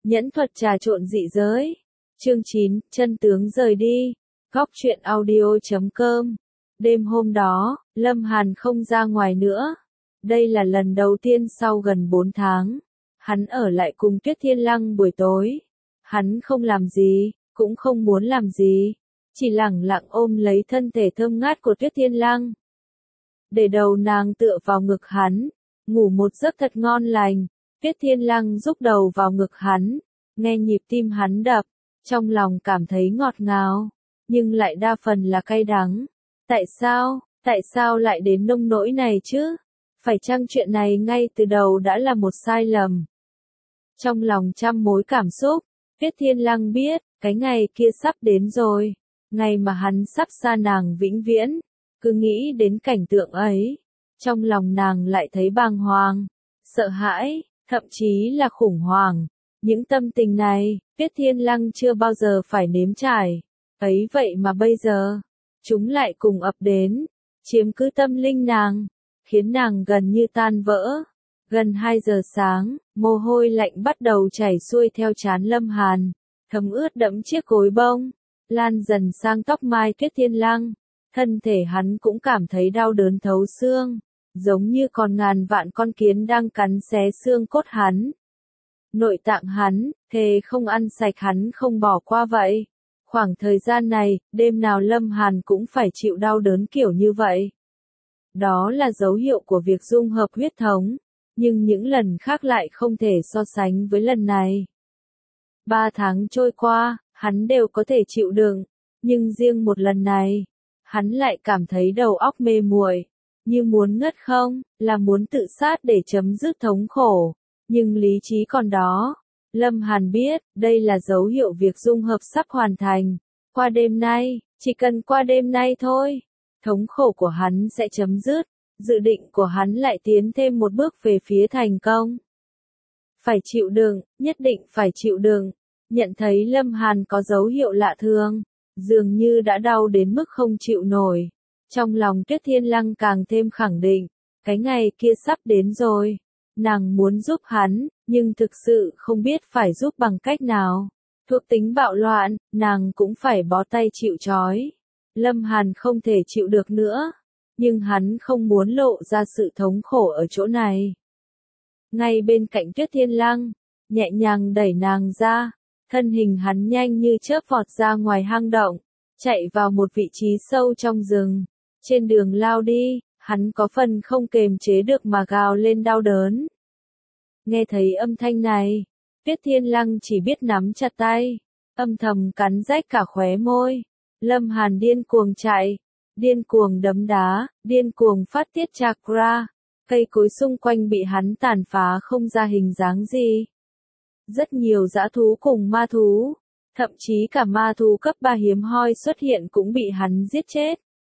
Nhẫn thuật trà trộn dị giới. Chương 9, chân tướng rời đi. Góc truyện audio.com. Đêm hôm đó, Lâm Hàn không ra ngoài nữa. Đây là lần đầu tiên sau gần 4 tháng. Hắn ở lại cùng Tuyết Thiên Lăng buổi tối. Hắn không làm gì, cũng không muốn làm gì. Chỉ lẳng lặng ôm lấy thân thể thơm ngát của Tuyết Thiên Lăng. Để đầu nàng tựa vào ngực hắn, ngủ một giấc thật ngon lành. Tuyết Thiên Lăng rúc đầu vào ngực hắn, nghe nhịp tim hắn đập, trong lòng cảm thấy ngọt ngào, nhưng lại đa phần là cay đắng. Tại sao lại đến nông nỗi này chứ? Phải chăng chuyện này ngay từ đầu đã là một sai lầm? Trong lòng trăm mối cảm xúc, Tuyết Thiên Lăng biết, cái ngày kia sắp đến rồi, ngày mà hắn sắp xa nàng vĩnh viễn. Cứ nghĩ đến cảnh tượng ấy, trong lòng nàng lại thấy bàng hoàng, sợ hãi, thậm chí là khủng hoảng. Những tâm tình này, Tuyết Thiên Lăng chưa bao giờ phải nếm trải. Ấy vậy mà bây giờ, chúng lại cùng ập đến, chiếm cứ tâm linh nàng, khiến nàng gần như tan vỡ. Gần 2 giờ sáng, mồ hôi lạnh bắt đầu chảy xuôi theo trán Lâm Hàn, thấm ướt đẫm chiếc gối bông, lan dần sang tóc mai Tuyết Thiên Lăng. Thân thể hắn cũng cảm thấy đau đớn thấu xương, giống như còn ngàn vạn con kiến đang cắn xé xương cốt hắn. Nội tạng hắn, thề không ăn sạch hắn không bỏ qua vậy. Khoảng thời gian này, đêm nào Lâm Hàn cũng phải chịu đau đớn kiểu như vậy. Đó là dấu hiệu của việc dung hợp huyết thống, nhưng những lần khác lại không thể so sánh với lần này. 3 tháng trôi qua, hắn đều có thể chịu đựng, nhưng riêng một lần này, hắn lại cảm thấy đầu óc mê muội, như muốn ngất không, là muốn tự sát để chấm dứt thống khổ, nhưng lý trí còn đó. Lâm Hàn biết, đây là dấu hiệu việc dung hợp sắp hoàn thành. Qua đêm nay, chỉ cần qua đêm nay thôi, thống khổ của hắn sẽ chấm dứt, dự định của hắn lại tiến thêm một bước về phía thành công. Phải chịu đựng, nhất định phải chịu đựng. Nhận thấy Lâm Hàn có dấu hiệu lạ thường, dường như đã đau đến mức không chịu nổi. Trong lòng Tuyết Thiên Lăng càng thêm khẳng định, cái ngày kia sắp đến rồi. Nàng muốn giúp hắn, nhưng thực sự không biết phải giúp bằng cách nào. Thuộc tính bạo loạn, nàng cũng phải bó tay chịu trói. Lâm Hàn không thể chịu được nữa, nhưng hắn không muốn lộ ra sự thống khổ ở chỗ này. Ngay bên cạnh Tuyết Thiên Lăng, nhẹ nhàng đẩy nàng ra, thân hình hắn nhanh như chớp vọt ra ngoài hang động, chạy vào một vị trí sâu trong rừng. Trên đường lao đi, hắn có phần không kềm chế được mà gào lên đau đớn. Nghe thấy âm thanh này, Tuyết Thiên Lăng chỉ biết nắm chặt tay, âm thầm cắn rách cả khóe môi. Lâm Hàn điên cuồng chạy, điên cuồng đấm đá, điên cuồng phát tiết chakra. Cây cối xung quanh bị hắn tàn phá không ra hình dáng gì. Rất nhiều dã thú cùng ma thú, thậm chí cả ma thú cấp 3 hiếm hoi xuất hiện cũng bị hắn giết chết.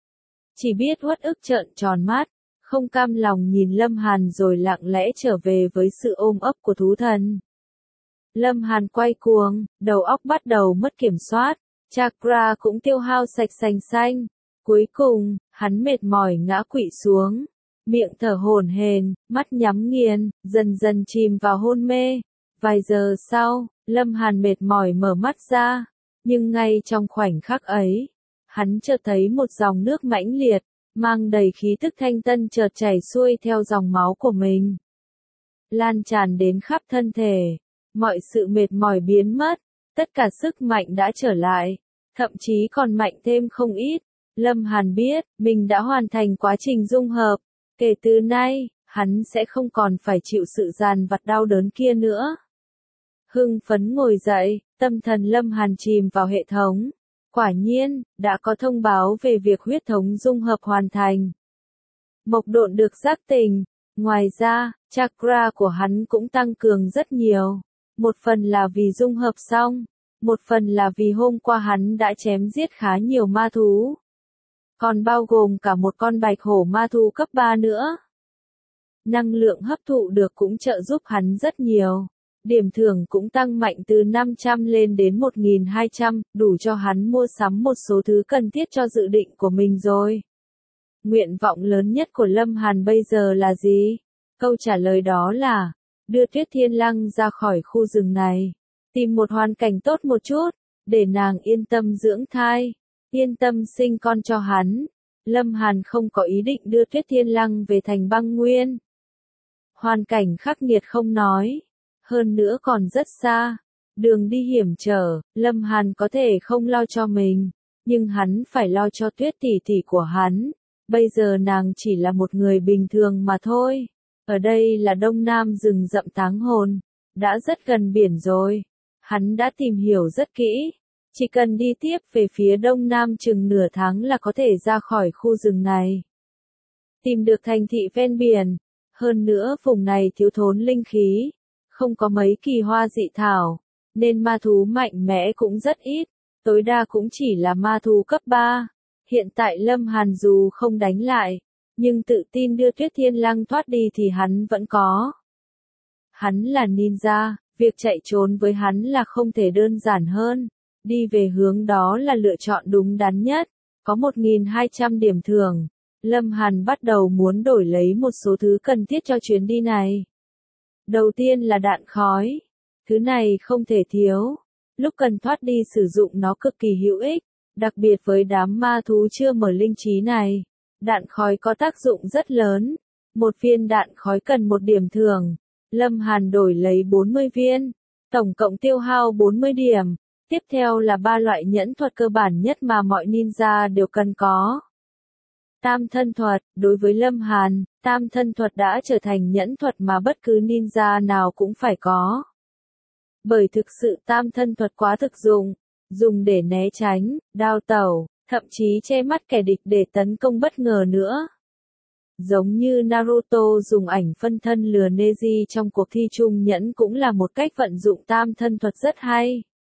Chỉ biết uất ức trợn tròn mắt, không cam lòng nhìn Lâm Hàn rồi lặng lẽ trở về với sự ôm ấp của thú thần. Lâm Hàn quay cuồng, đầu óc bắt đầu mất kiểm soát, chakra cũng tiêu hao sạch sành xanh. Cuối cùng, hắn mệt mỏi ngã quỵ xuống, miệng thở hổn hển, mắt nhắm nghiền, dần dần chìm vào hôn mê. Vài giờ sau, Lâm Hàn mệt mỏi mở mắt ra, nhưng ngay trong khoảnh khắc ấy, hắn chợt thấy một dòng nước mãnh liệt, mang đầy khí tức thanh tân chợt chảy xuôi theo dòng máu của mình. Lan tràn đến khắp thân thể, mọi sự mệt mỏi biến mất, tất cả sức mạnh đã trở lại, thậm chí còn mạnh thêm không ít. Lâm Hàn biết, mình đã hoàn thành quá trình dung hợp, kể từ nay, hắn sẽ không còn phải chịu sự dằn vặt đau đớn kia nữa. Hưng phấn ngồi dậy, tâm thần Lâm Hàn chìm vào hệ thống. Quả nhiên, đã có thông báo về việc huyết thống dung hợp hoàn thành. Mộc Độn được giác tỉnh, ngoài ra, chakra của hắn cũng tăng cường rất nhiều. Một phần là vì dung hợp xong, một phần là vì hôm qua hắn đã chém giết khá nhiều ma thú. Còn bao gồm cả một con bạch hổ ma thú cấp 3 nữa. Năng lượng hấp thụ được cũng trợ giúp hắn rất nhiều. Điểm thưởng cũng tăng mạnh từ 500 lên đến 1.200, đủ cho hắn mua sắm một số thứ cần thiết cho dự định của mình rồi. Nguyện vọng lớn nhất của Lâm Hàn bây giờ là gì? Câu trả lời đó là, đưa Tuyết Thiên Lăng ra khỏi khu rừng này. Tìm một hoàn cảnh tốt một chút, để nàng yên tâm dưỡng thai, yên tâm sinh con cho hắn. Lâm Hàn không có ý định đưa Tuyết Thiên Lăng về thành băng nguyên. Hoàn cảnh khắc nghiệt không nói, hơn nữa còn rất xa, đường đi hiểm trở, Lâm Hàn có thể không lo cho mình, nhưng hắn phải lo cho Tuyết tỷ tỷ của hắn. Bây giờ nàng chỉ là một người bình thường mà thôi. Ở đây là Đông Nam rừng rậm táng hồn, đã rất gần biển rồi. Hắn đã tìm hiểu rất kỹ, chỉ cần đi tiếp về phía Đông Nam chừng nửa tháng là có thể ra khỏi khu rừng này. Tìm được thành thị ven biển, hơn nữa vùng này thiếu thốn linh khí, không có mấy kỳ hoa dị thảo, nên ma thú mạnh mẽ cũng rất ít, tối đa cũng chỉ là ma thú cấp 3. Hiện tại Lâm Hàn dù không đánh lại, nhưng tự tin đưa Tuyết Thiên Lăng thoát đi thì hắn vẫn có. Hắn là ninja, việc chạy trốn với hắn là không thể đơn giản hơn, đi về hướng đó là lựa chọn đúng đắn nhất, có 1.200 điểm thưởng. Lâm Hàn bắt đầu muốn đổi lấy một số thứ cần thiết cho chuyến đi này. Đầu tiên là đạn khói, thứ này không thể thiếu, lúc cần thoát đi sử dụng nó cực kỳ hữu ích, đặc biệt với đám ma thú chưa mở linh trí này. Đạn khói có tác dụng rất lớn, một viên đạn khói cần 1 điểm thưởng, Lâm Hàn đổi lấy 40 viên, tổng cộng tiêu hao 40 điểm. Tiếp theo là 3 loại nhẫn thuật cơ bản nhất mà mọi ninja đều cần có. Tam thân thuật, đối với Lâm Hàn, tam thân thuật đã trở thành nhẫn thuật mà bất cứ ninja nào cũng phải có. Bởi thực sự tam thân thuật quá thực dụng, dùng để né tránh, đao tẩu, thậm chí che mắt kẻ địch để tấn công bất ngờ nữa. Giống như Naruto dùng ảnh phân thân lừa Neji trong cuộc thi chung nhẫn cũng là một cách vận dụng tam thân thuật rất hay.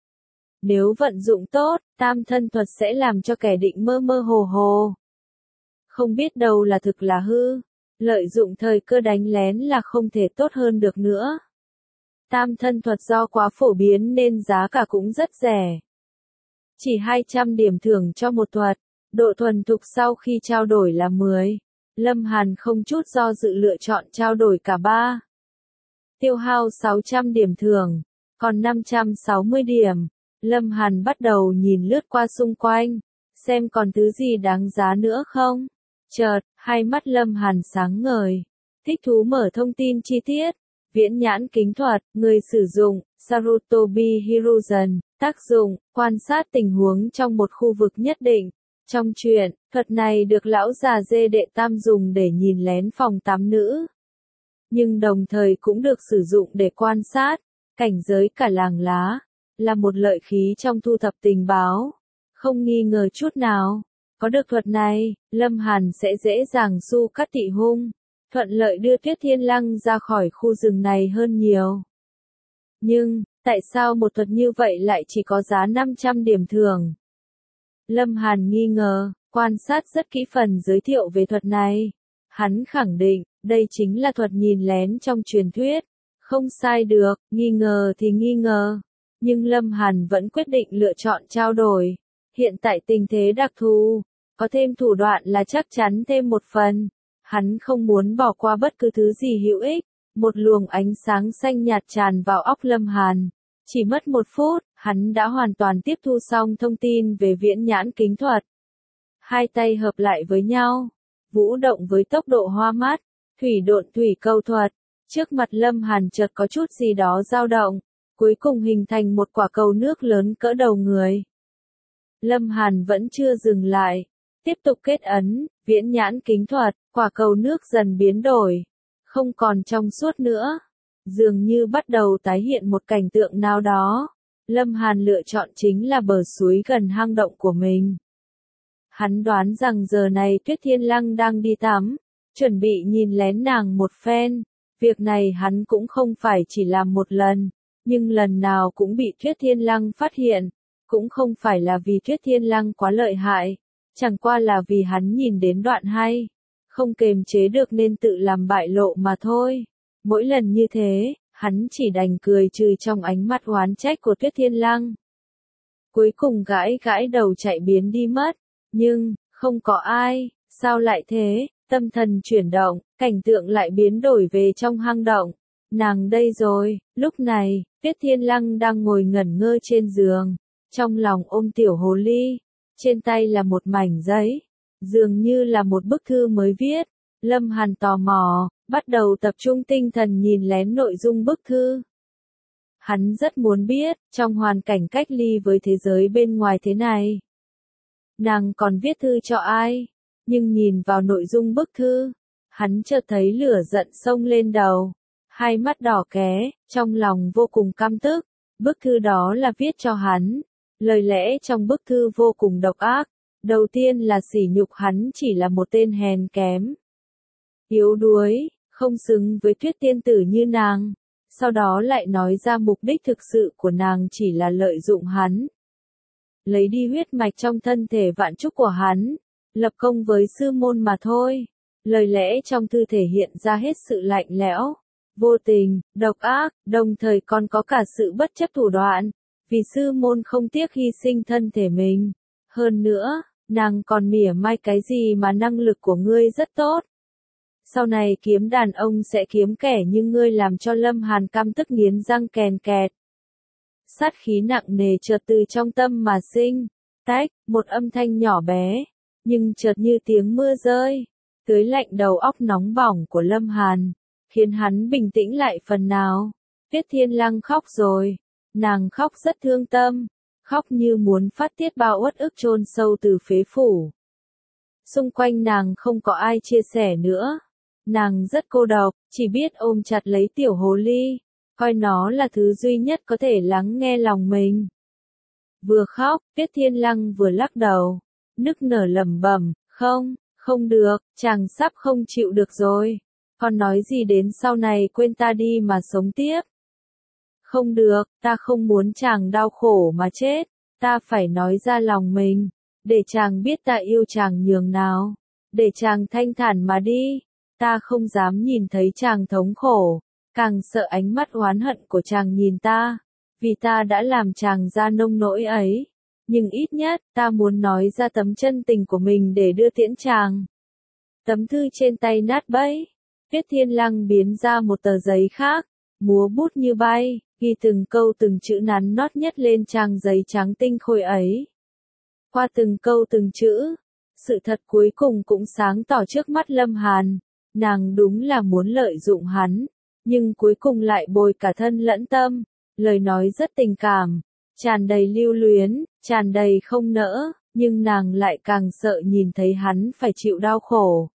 Nếu vận dụng tốt, tam thân thuật sẽ làm cho kẻ địch mơ mơ hồ hồ, không biết đâu là thực là hư, lợi dụng thời cơ đánh lén là không thể tốt hơn được nữa. Tam thân thuật do quá phổ biến nên giá cả cũng rất rẻ. Chỉ 200 điểm thưởng cho một thuật, độ thuần thục sau khi trao đổi là 10. Lâm Hàn không chút do dự lựa chọn trao đổi cả 3. Tiêu hao 600 điểm thưởng, còn 560 điểm. Lâm Hàn bắt đầu nhìn lướt qua xung quanh, xem còn thứ gì đáng giá nữa không. Chợt, hai mắt Lâm Hàn sáng ngời, thích thú mở thông tin chi tiết. Viễn nhãn kính thuật, người sử dụng, Sarutobi Hiruzen, tác dụng, quan sát tình huống trong một khu vực nhất định. Trong truyện, thuật này được lão già dê đệ tam dùng để nhìn lén phòng tắm nữ. Nhưng đồng thời cũng được sử dụng để quan sát, cảnh giới cả làng lá, là một lợi khí trong thu thập tình báo. Không nghi ngờ chút nào, có được thuật này, Lâm Hàn sẽ dễ dàng su cắt tị hung, thuận lợi đưa Tuyết Thiên Lăng ra khỏi khu rừng này hơn nhiều. Nhưng, tại sao một thuật như vậy lại chỉ có giá 500 điểm thưởng? Lâm Hàn nghi ngờ, quan sát rất kỹ phần giới thiệu về thuật này. Hắn khẳng định, đây chính là thuật nhìn lén trong truyền thuyết. Không sai được, nghi ngờ thì nghi ngờ. Nhưng Lâm Hàn vẫn quyết định lựa chọn trao đổi. Hiện tại tình thế đặc thù, có thêm thủ đoạn là chắc chắn thêm một phần. Hắn không muốn bỏ qua bất cứ thứ gì hữu ích. Một luồng ánh sáng xanh nhạt tràn vào óc Lâm Hàn. Chỉ mất 1 phút, hắn đã hoàn toàn tiếp thu xong thông tin về viễn nhãn kính thuật. Hai tay hợp lại với nhau, vũ động với tốc độ hoa mắt, thủy độn thủy câu thuật. Trước mặt Lâm Hàn chợt có chút gì đó dao động, cuối cùng hình thành một quả cầu nước lớn cỡ đầu người. Lâm Hàn vẫn chưa dừng lại, tiếp tục kết ấn, viễn nhãn kính thuật, quả cầu nước dần biến đổi, không còn trong suốt nữa. Dường như bắt đầu tái hiện một cảnh tượng nào đó. Lâm Hàn lựa chọn chính là bờ suối gần hang động của mình. Hắn đoán rằng giờ này Tuyết Thiên Lăng đang đi tắm, chuẩn bị nhìn lén nàng một phen. Việc này hắn cũng không phải chỉ làm một lần, nhưng lần nào cũng bị Tuyết Thiên Lăng phát hiện. Cũng không phải là vì Tuyết Thiên Lăng quá lợi hại, chẳng qua là vì hắn nhìn đến đoạn hay, không kềm chế được nên tự làm bại lộ mà thôi. Mỗi lần như thế, hắn chỉ đành cười trừ trong ánh mắt oán trách của Tuyết Thiên Lăng. Cuối cùng gãi gãi đầu chạy biến đi mất, nhưng, không có ai, sao lại thế, tâm thần chuyển động, cảnh tượng lại biến đổi về trong hang động. nàng đây rồi. Lúc này, Tiết Thiên Lăng đang ngồi ngẩn ngơ trên giường, trong lòng ôm tiểu hồ ly, trên tay là một mảnh giấy, dường như là một bức thư mới viết. Lâm Hàn tò mò, bắt đầu tập trung tinh thần nhìn lén nội dung bức thư. Hắn rất muốn biết, trong hoàn cảnh cách ly với thế giới bên ngoài thế này, nàng còn viết thư cho ai? Nhưng nhìn vào nội dung bức thư, hắn chợt thấy lửa giận xông lên đầu, hai mắt đỏ ké, trong lòng vô cùng căm tức. Bức thư đó là viết cho hắn, lời lẽ trong bức thư vô cùng độc ác. Đầu tiên là sỉ nhục hắn chỉ là một tên hèn kém, yếu đuối, không xứng với Tuyết tiên tử như nàng. Sau đó lại nói ra mục đích thực sự của nàng chỉ là lợi dụng hắn, lấy đi huyết mạch trong thân thể vạn trúc của hắn, lập công với sư môn mà thôi. Lời lẽ trong thư thể hiện ra hết sự lạnh lẽo, vô tình, độc ác, đồng thời còn có cả sự bất chấp thủ đoạn, vì sư môn không tiếc hy sinh thân thể mình. Hơn nữa, nàng còn mỉa mai cái gì mà năng lực của ngươi rất tốt. Sau này kiếm đàn ông sẽ kiếm kẻ như ngươi, làm cho Lâm Hàn căm tức nghiến răng kèn kẹt. Sát khí nặng nề chợt từ trong tâm mà sinh, tách, một âm thanh nhỏ bé, nhưng chợt như tiếng mưa rơi, tưới lạnh đầu óc nóng bỏng của Lâm Hàn, khiến hắn bình tĩnh lại phần nào. Tiết Thiên Lăng khóc rồi, nàng khóc rất thương tâm, khóc như muốn phát tiết bao uất ức chôn sâu từ phế phủ. Xung quanh nàng không có ai chia sẻ nữa, nàng rất cô độc, chỉ biết ôm chặt lấy tiểu hồ ly, coi nó là thứ duy nhất có thể lắng nghe lòng mình. Vừa khóc, Tiết Thiên Lăng vừa lắc đầu, nức nở lẩm bẩm, không được, chàng sắp không chịu được rồi. Còn nói gì đến sau này quên ta đi mà sống tiếp. Không được, ta không muốn chàng đau khổ mà chết, ta phải nói ra lòng mình, để chàng biết ta yêu chàng nhường nào, để chàng thanh thản mà đi. Ta không dám nhìn thấy chàng thống khổ, càng sợ ánh mắt oán hận của chàng nhìn ta, vì ta đã làm chàng ra nông nỗi ấy. Nhưng ít nhất, ta muốn nói ra tấm chân tình của mình để đưa tiễn chàng. Tấm thư trên tay nát bấy, Tiết Thiên Lăng biến ra một tờ giấy khác, múa bút như bay, ghi từng câu từng chữ nắn nót nhất lên trang giấy trắng tinh khôi ấy. Qua từng câu từng chữ, sự thật cuối cùng cũng sáng tỏ trước mắt Lâm Hàn. Nàng đúng là muốn lợi dụng hắn, nhưng cuối cùng lại bồi cả thân lẫn tâm, lời nói rất tình cảm, tràn đầy lưu luyến, tràn đầy không nỡ, nhưng nàng lại càng sợ nhìn thấy hắn phải chịu đau khổ.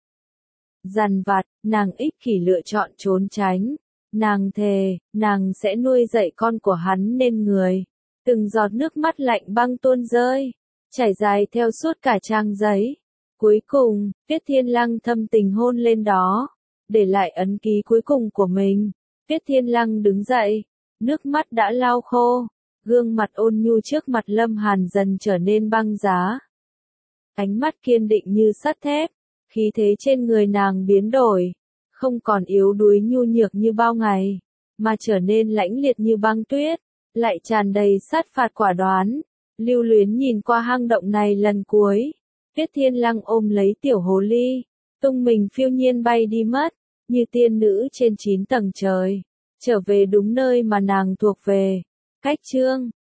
Dằn vặt, nàng ích kỷ lựa chọn trốn tránh, nàng thề, nàng sẽ nuôi dạy con của hắn nên người. Từng giọt nước mắt lạnh băng tuôn rơi, chảy dài theo suốt cả trang giấy. Cuối cùng, Tiết Thiên Lăng thâm tình hôn lên đó, để lại ấn ký cuối cùng của mình. Tiết Thiên Lăng đứng dậy, nước mắt đã lau khô, gương mặt ôn nhu trước mặt Lâm Hàn dần trở nên băng giá. Ánh mắt kiên định như sắt thép, khí thế trên người nàng biến đổi, không còn yếu đuối nhu nhược như bao ngày, mà trở nên lãnh liệt như băng tuyết, lại tràn đầy sát phạt quả đoán. Lưu luyến nhìn qua hang động này lần cuối. Tiết Thiên Lăng ôm lấy tiểu hồ ly, tung mình phiêu nhiên bay đi mất, như tiên nữ trên 9 tầng trời, trở về đúng nơi mà nàng thuộc về. Cách chương